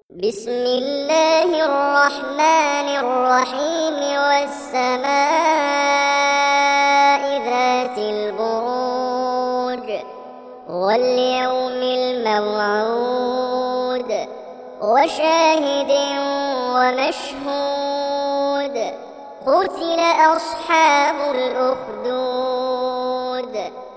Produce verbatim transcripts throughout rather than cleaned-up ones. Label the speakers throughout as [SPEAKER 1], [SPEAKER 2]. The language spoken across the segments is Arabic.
[SPEAKER 1] بسم الله الرحمن الرحيم والسماء ذات البروج واليوم الموعود وشاهد ومشهود قتل أصحاب الأخدود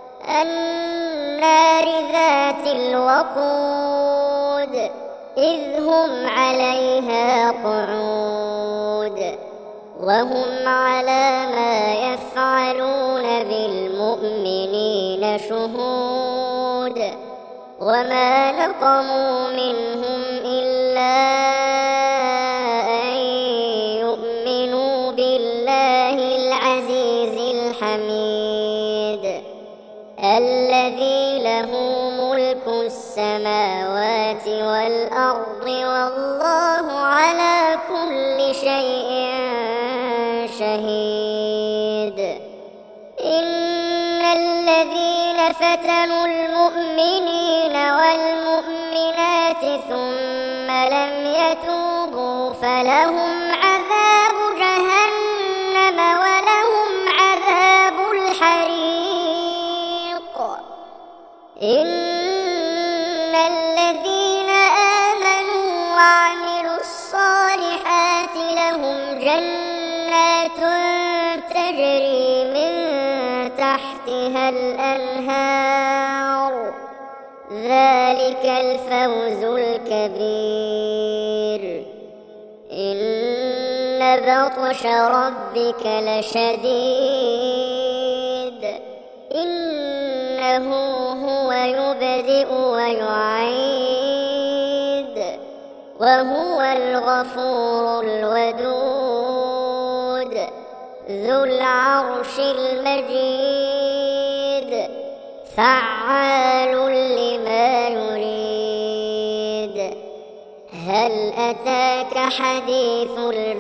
[SPEAKER 1] النار ذات الوقود إذ هم عليها قعود وهم على ما يفعلون بالمؤمنين شهود وما نقموا منهم إلا أن يؤمنوا بالله العزيز الحميد الذي له ملك السماوات والأرض والله على كل شيء شهيد إن الذين فتنوا المؤمنين والمؤمنات ثم لم يتوبوا فلهم عذاب جهنم ولهم عذاب الحريق إن الذين آمنوا وعملوا الصالحات لهم جنات تجري من تحتها الأنهار ذلك الفوز الكبير إن بطش ربك لشديد إنه هو يبدئ ويعيد وهو الغفور الودود ذو العرش المجيد فعال لما يريد هل أتاك حديث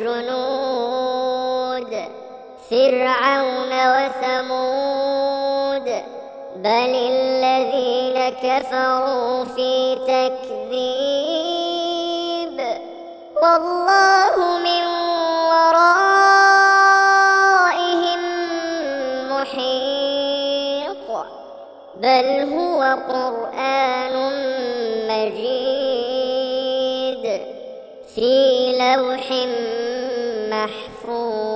[SPEAKER 1] الجنود فرعون وثمود بل الذين كفروا في تكذيب والله من ورائهم محيط بل هو قرآن مجيد في لوح محفوظ.